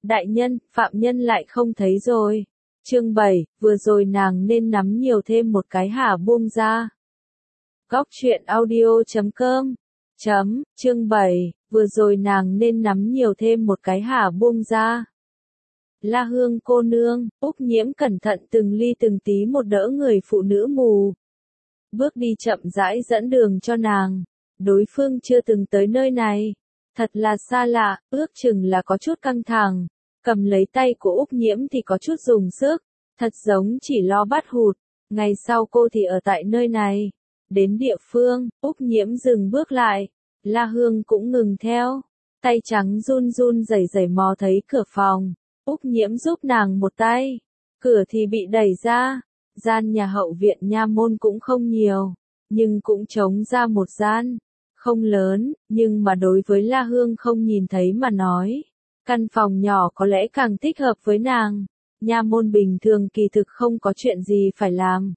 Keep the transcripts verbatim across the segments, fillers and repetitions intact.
Đại nhân, phạm nhân lại không thấy rồi. Chương bảy, vừa rồi nàng nên nắm nhiều thêm một cái hả buông ra. Góc truyện audio chấm com chấm, chương bảy, vừa rồi nàng nên nắm nhiều thêm một cái hả buông ra. La Hương cô nương, Úc Nhiễm cẩn thận từng ly từng tí một đỡ người phụ nữ mù. Bước đi chậm rãi dẫn đường cho nàng. Đối phương chưa từng tới nơi này. Thật là xa lạ, ước chừng là có chút căng thẳng. Cầm lấy tay của Úc Nhiễm thì có chút dùng sức. Thật giống chỉ lo bắt hụt. Ngày sau cô thì ở tại nơi này. Đến địa phương, Úc Nhiễm dừng bước lại. La Hương cũng ngừng theo. Tay trắng run run rẩy rẩy mò thấy cửa phòng. Úc Nhiễm giúp nàng một tay. Cửa thì bị đẩy ra. Gian nhà hậu viện nha môn cũng không nhiều. Nhưng cũng trống ra một gian. Không lớn, nhưng mà đối với La Hương không nhìn thấy mà nói. Căn phòng nhỏ có lẽ càng thích hợp với nàng. Nha môn bình thường kỳ thực không có chuyện gì phải làm.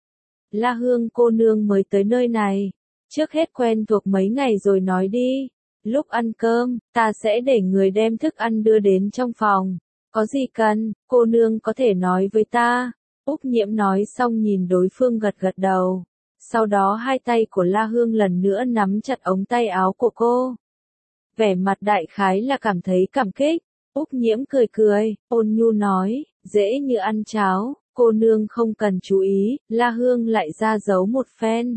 La Hương cô nương mới tới nơi này. Trước hết quen thuộc mấy ngày rồi nói đi. Lúc ăn cơm, ta sẽ để người đem thức ăn đưa đến trong phòng. Có gì cần, cô nương có thể nói với ta. Úc Nhiễm nói xong nhìn đối phương gật gật đầu. Sau đó hai tay của La Hương lần nữa nắm chặt ống tay áo của cô. Vẻ mặt đại khái là cảm thấy cảm kích. Úc Nhiễm cười cười, ôn nhu nói, dễ như ăn cháo, cô nương không cần chú ý. La Hương lại ra giấu một phen.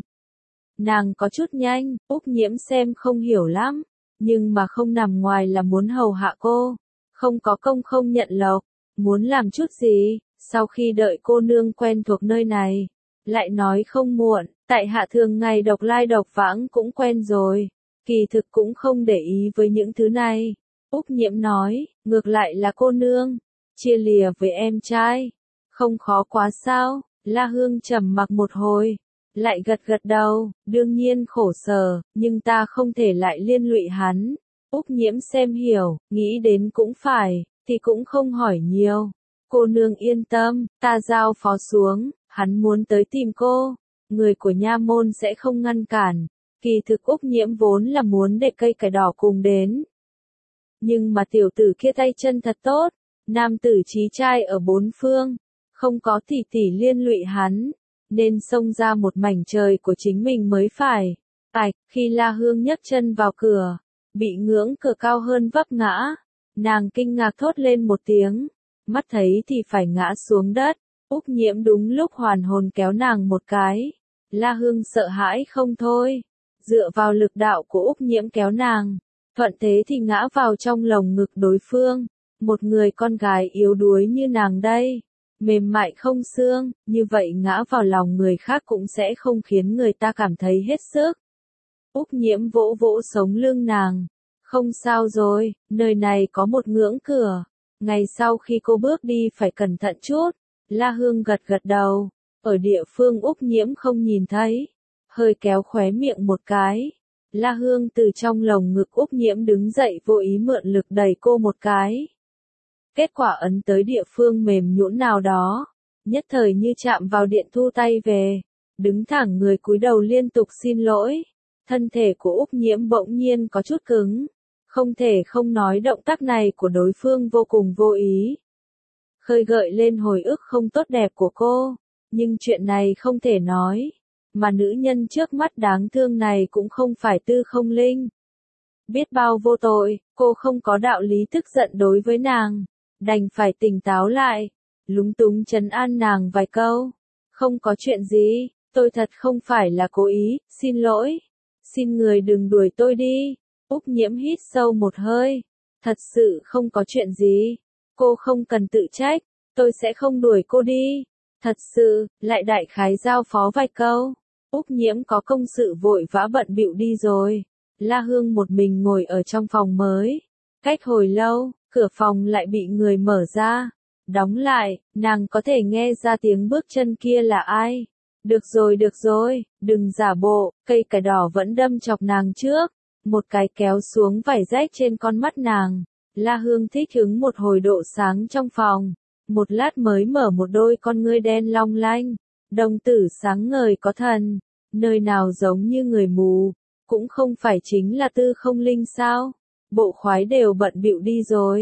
Nàng có chút nhanh, Úc Nhiễm xem không hiểu lắm, nhưng mà không nằm ngoài là muốn hầu hạ cô. Không có công không nhận lộc, muốn làm chút gì, sau khi đợi cô nương quen thuộc nơi này. Lại nói không muộn, tại hạ thường ngày độc lai độc vãng cũng quen rồi. Kỳ thực cũng không để ý với những thứ này. Úc Nhiễm nói, ngược lại là cô nương. Chia lìa với em trai. Không khó quá sao? La Hương trầm mặc một hồi. Lại gật gật đầu, đương nhiên khổ sở, nhưng ta không thể lại liên lụy hắn. Úc Nhiễm xem hiểu, nghĩ đến cũng phải, thì cũng không hỏi nhiều. Cô nương yên tâm, ta giao phó xuống, hắn muốn tới tìm cô. Người của nha môn sẽ không ngăn cản. Kỳ thực Úc Nhiễm vốn là muốn để cây cải đỏ cùng đến. Nhưng mà tiểu tử kia tay chân thật tốt. Nam tử trí trai ở bốn phương. Không có tỷ tỷ liên lụy hắn. Nên xông ra một mảnh trời của chính mình mới phải. Ảch, khi La Hương nhấc chân vào cửa. Bị ngưỡng cửa cao hơn vấp ngã. Nàng kinh ngạc thốt lên một tiếng. Mắt thấy thì phải ngã xuống đất. Úc Nhiễm đúng lúc hoàn hồn kéo nàng một cái. La Hương sợ hãi không thôi. Dựa vào lực đạo của Úc Nhiễm kéo nàng. Thuận thế thì ngã vào trong lồng ngực đối phương. Một người con gái yếu đuối như nàng đây. Mềm mại không xương, như vậy ngã vào lòng người khác cũng sẽ không khiến người ta cảm thấy hết sức. Úc Nhiễm vỗ vỗ sống lưng nàng. Không sao rồi, nơi này có một ngưỡng cửa. Ngày sau khi cô bước đi phải cẩn thận chút. La Hương gật gật đầu. Ở địa phương Úc Nhiễm không nhìn thấy. Hơi kéo khóe miệng một cái. La Hương từ trong lồng ngực Úc Nhiễm đứng dậy vô ý mượn lực đẩy cô một cái. Kết quả ấn tới địa phương mềm nhũn nào đó. Nhất thời như chạm vào điện thu tay về. Đứng thẳng người cúi đầu liên tục xin lỗi. Thân thể của Úc Nhiễm bỗng nhiên có chút cứng. Không thể không nói động tác này của đối phương vô cùng vô ý. Khơi gợi lên hồi ức không tốt đẹp của cô. Nhưng chuyện này không thể nói. Mà nữ nhân trước mắt đáng thương này cũng không phải Tư Không Linh. Biết bao vô tội, cô không có đạo lý tức giận đối với nàng. Đành phải tỉnh táo lại. Lúng túng trấn an nàng vài câu. Không có chuyện gì, tôi thật không phải là cố ý, xin lỗi. Xin người đừng đuổi tôi đi. Úc Nhiễm hít sâu một hơi. Thật sự không có chuyện gì. Cô không cần tự trách, tôi sẽ không đuổi cô đi. Thật sự, lại đại khái giao phó vài câu. Úc Nhiễm có công sự vội vã bận bịu đi rồi. La Hương một mình ngồi ở trong phòng mới. Cách hồi lâu, cửa phòng lại bị người mở ra. Đóng lại, nàng có thể nghe ra tiếng bước chân kia là ai. Được rồi được rồi, đừng giả bộ, cây cải đỏ vẫn đâm chọc nàng trước. Một cái kéo xuống vải rách trên con mắt nàng. La Hương thích hứng một hồi độ sáng trong phòng. Một lát mới mở một đôi con ngươi đen long lanh. Đồng tử sáng ngời có thần. Nơi nào giống như người mù. Cũng không phải chính là Tư Không Linh sao. Bộ khoái đều bận bịu đi rồi.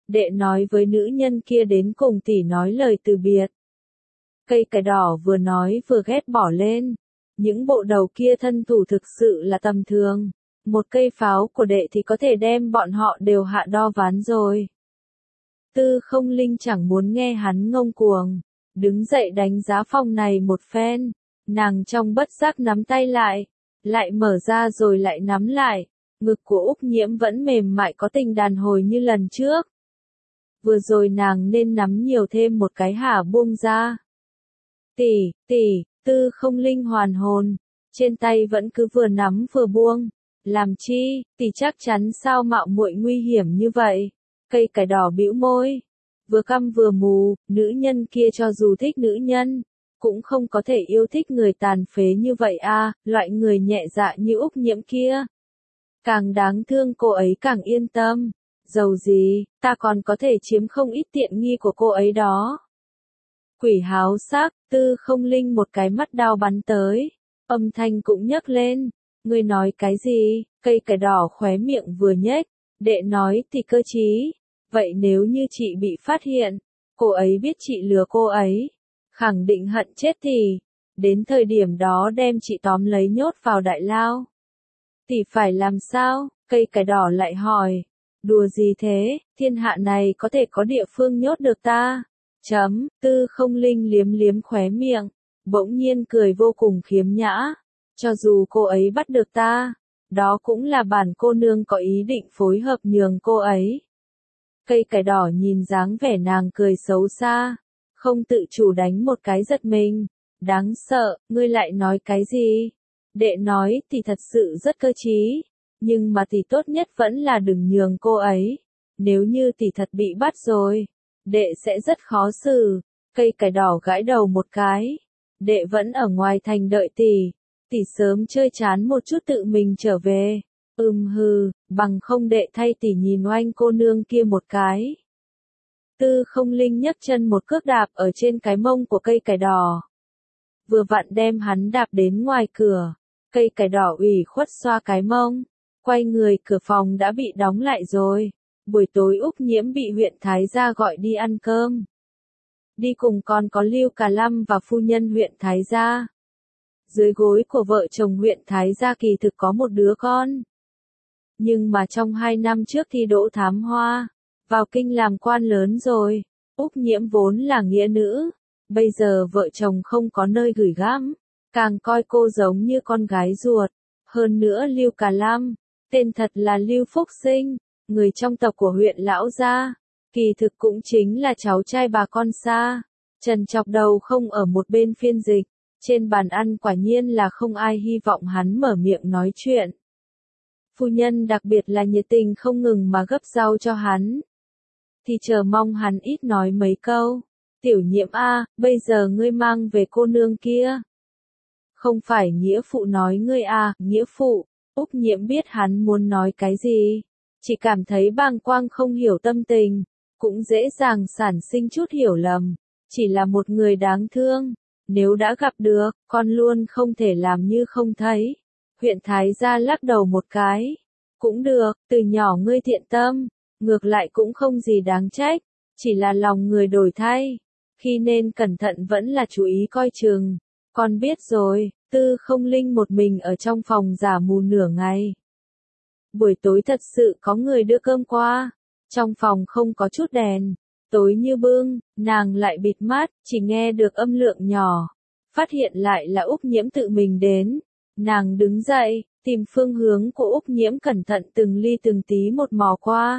Đệ nói với nữ nhân kia đến cùng tỷ nói lời từ biệt. Cây cải đỏ vừa nói vừa ghét bỏ lên. Những bộ đầu kia thân thủ thực sự là tầm thường. Một cây pháo của đệ thì có thể đem bọn họ đều hạ đo ván rồi. Tư Không Linh chẳng muốn nghe hắn ngông cuồng. Đứng dậy đánh giá phòng này một phen. Nàng trong bất giác nắm tay lại. Lại mở ra rồi lại nắm lại. Ngực của Úc Nhiễm vẫn mềm mại có tình đàn hồi như lần trước. Vừa rồi nàng nên nắm nhiều thêm một cái hả buông ra. Tỷ, tỷ, Tư Không Linh hoàn hồn. Trên tay vẫn cứ vừa nắm vừa buông. Làm chi, tỷ chắc chắn sao mạo muội nguy hiểm như vậy. Cây cải đỏ bĩu môi. Vừa căm vừa mù, nữ nhân kia cho dù thích nữ nhân, cũng không có thể yêu thích người tàn phế như vậy a, loại người nhẹ dạ như Úc Nhiễm kia. Càng đáng thương cô ấy càng yên tâm. Dầu gì, ta còn có thể chiếm không ít tiện nghi của cô ấy đó. Quỷ háo sắc, Tư Không Linh một cái mắt đao bắn tới. Âm thanh cũng nhấc lên. Ngươi nói cái gì? Cây cải đỏ khóe miệng vừa nhếch. Đệ nói thì cơ chí. Vậy nếu như chị bị phát hiện, cô ấy biết chị lừa cô ấy, khẳng định hận chết thì, đến thời điểm đó đem chị tóm lấy nhốt vào đại lao. Tỷ phải làm sao? Cây cải đỏ lại hỏi. Đùa gì thế, thiên hạ này có thể có địa phương nhốt được ta? Chấm, Tư Không Linh liếm liếm khóe miệng, bỗng nhiên cười vô cùng khiếm nhã. Cho dù cô ấy bắt được ta, đó cũng là bản cô nương có ý định phối hợp nhường cô ấy. Cây cải đỏ nhìn dáng vẻ nàng cười xấu xa, không tự chủ đánh một cái giật mình. Đáng sợ, ngươi lại nói cái gì? Đệ nói thì thật sự rất cơ trí, nhưng mà tỷ tốt nhất vẫn là đừng nhường cô ấy. Nếu như tỷ thật bị bắt rồi, đệ sẽ rất khó xử. Cây cải đỏ gãi đầu một cái. Đệ vẫn ở ngoài thành đợi tỷ. Tỷ sớm chơi chán một chút tự mình trở về. Ừm hừ, bằng không đệ thay tỷ nhìn oanh cô nương kia một cái. Tư Không Linh nhấc chân một cước đạp ở trên cái mông của cây cải đỏ. Vừa vặn đem hắn đạp đến ngoài cửa. Cây cải đỏ ủy khuất xoa cái mông. Quay người, cửa phòng đã bị đóng lại rồi. Buổi tối Úc Nhiễm bị huyện Thái Gia gọi đi ăn cơm. Đi cùng còn có Lưu Cà Lâm và phu nhân huyện Thái Gia. Dưới gối của vợ chồng huyện Thái Gia kỳ thực có một đứa con. Nhưng mà trong hai năm trước thi đỗ thám hoa, vào kinh làm quan lớn rồi. Úc Nhiễm vốn là nghĩa nữ, bây giờ vợ chồng không có nơi gửi gắm, càng coi cô giống như con gái ruột. Hơn nữa Lưu Cà Lâm, tên thật là Lưu Phúc Sinh, người trong tộc của huyện Lão Gia, kỳ thực cũng chính là cháu trai bà con xa. Trần chọc đầu không ở một bên phiên dịch, trên bàn ăn quả nhiên là không ai hy vọng hắn mở miệng nói chuyện. Phu nhân đặc biệt là nhiệt tình không ngừng mà gấp rau cho hắn. Thì chờ mong hắn ít nói mấy câu. Tiểu Nhiễm a, bây giờ ngươi mang về cô nương kia. Không phải nghĩa phụ nói ngươi à, nghĩa phụ. Úc Nhiễm biết hắn muốn nói cái gì. Chỉ cảm thấy bàng quang không hiểu tâm tình. Cũng dễ dàng sản sinh chút hiểu lầm. Chỉ là một người đáng thương. Nếu đã gặp được, con luôn không thể làm như không thấy. Huyện Thái Gia lắc đầu một cái. Cũng được, từ nhỏ ngươi thiện tâm. Ngược lại cũng không gì đáng trách. Chỉ là lòng người đổi thay. Khi nên cẩn thận vẫn là chú ý coi chừng. Con biết rồi. Tư Không Linh một mình ở trong phòng giả mù nửa ngày. Buổi tối thật sự có người đưa cơm qua. Trong phòng không có chút đèn. Tối như bưng, nàng lại bịt mắt, chỉ nghe được âm lượng nhỏ. Phát hiện lại là Úc Nhiễm tự mình đến. Nàng đứng dậy, tìm phương hướng của Úc Nhiễm cẩn thận từng ly từng tí một mò qua.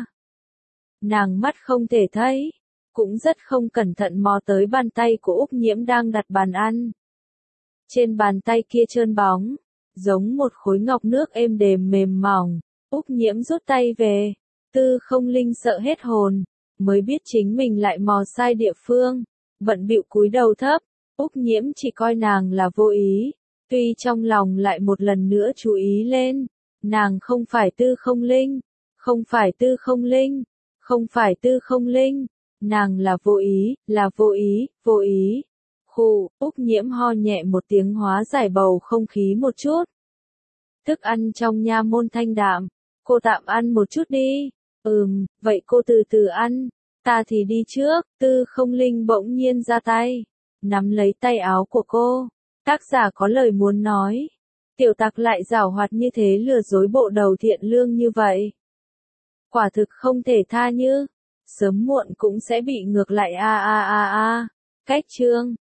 Nàng mắt không thể thấy, cũng rất không cẩn thận mò tới bàn tay của Úc Nhiễm đang đặt bàn ăn. Trên bàn tay kia trơn bóng, giống một khối ngọc nước êm đềm mềm mỏng. Úc Nhiễm rút tay về, Tư Không Linh sợ hết hồn, mới biết chính mình lại mò sai địa phương, bận bịu cúi đầu thấp. Úc Nhiễm chỉ coi nàng là vô ý, tuy trong lòng lại một lần nữa chú ý lên, nàng không phải Tư Không Linh, không phải Tư Không Linh, không phải Tư Không Linh, nàng là vô ý, là vô ý, vô ý. Khụ, Úc Nhiễm ho nhẹ một tiếng hóa giải bầu không khí một chút. Thức ăn trong nha môn thanh đạm, cô tạm ăn một chút đi. Ừm, vậy cô từ từ ăn, ta thì đi trước. Tư Không Linh bỗng nhiên ra tay, nắm lấy tay áo của cô. Tác giả có lời muốn nói. Tiểu Tặc lại giảo hoạt như thế, lừa dối bộ đầu thiện lương như vậy. Quả thực không thể tha như, sớm muộn cũng sẽ bị ngược lại a a a a. Cách chương